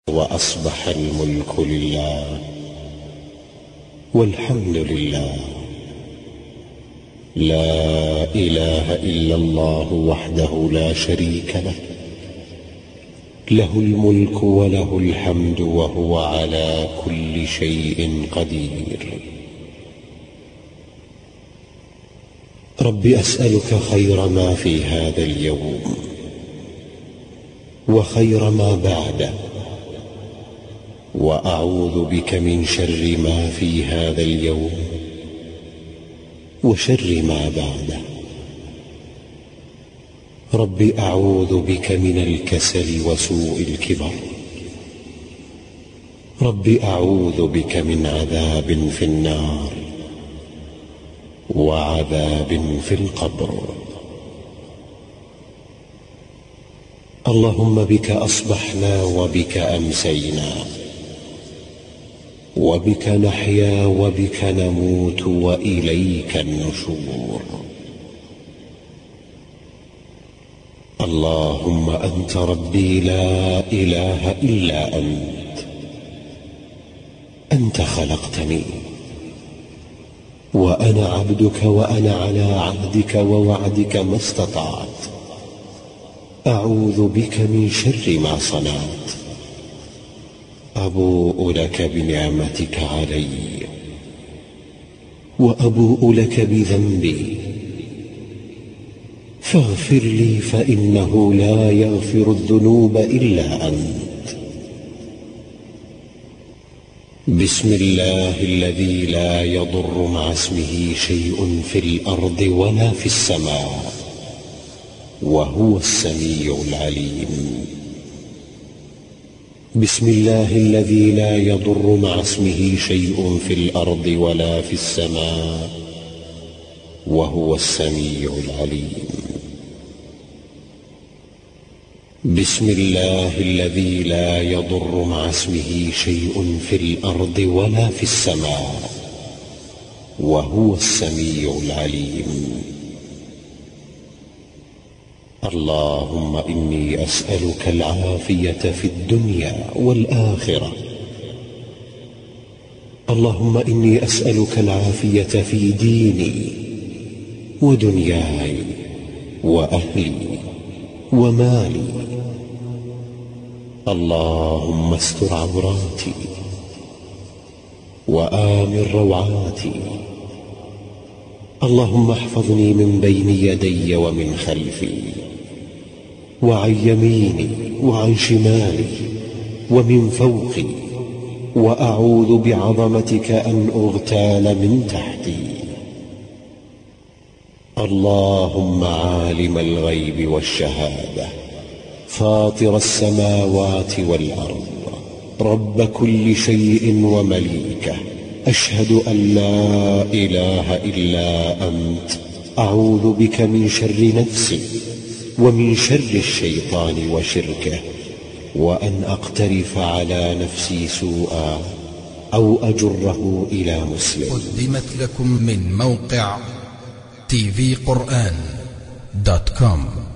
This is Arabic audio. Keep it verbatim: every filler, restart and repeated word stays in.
وأصبح الملك لله والحمد لله، لا إله إلا الله وحده لا شريك له، له الملك وله الحمد وهو على كل شيء قدير. رب أسألك خير ما في هذا اليوم وخير ما بعده، وأعوذ بك من شر ما في هذا اليوم وشر ما بعده. رب أعوذ بك من الكسل وسوء الكبر. رب أعوذ بك من عذاب في النار وعذاب في القبر. اللهم بك أصبحنا وبك أمسينا، وبك نحيا وبك نموت وإليك النشور. اللهم أنت ربي لا إله إلا أنت. أنت خلقتني وأنا عبدك، وأنا على عهدك ووعدك ما استطعت. أعوذ بك من شر ما صنعت. أبوء لك بنعمتك علي وأبوء لك بذنبي، فاغفر لي فإنه لا يغفر الذنوب إلا أنت. بسم الله الذي لا يضر مع اسمه شيء في الأرض ولا في السماء، وهو السميع العليم. بسم الله الذي لا يضر مع اسمه شيء في الأرض ولا في السماء، وهو السميع العليم. بسم الله الذي لا يضر مع اسمه شيء في الأرض ولا في السماء، وهو السميع العليم. اللهم إني أسألك العافية في الدنيا والآخرة. اللهم إني أسألك العافية في ديني ودنياي وأهلي ومالي. اللهم استر عوراتي وآمن روعاتي. اللهم احفظني من بين يدي ومن خلفي وعن يميني وعن شمالي ومن فوقي، وأعوذ بعظمتك أن أغتال من تحتي. اللهم عالم الغيب والشهادة، فاطر السماوات والأرض، رب كل شيء ومليكه، أشهد أن لا إله إلا أنت. أعوذ بك من شر نفسي ومن شر الشيطان وشركه، وأن أقترف على نفسي سوءا أو أجره إلى مسلم. قدمت لكم من موقع تي في قرآن دوت كوم.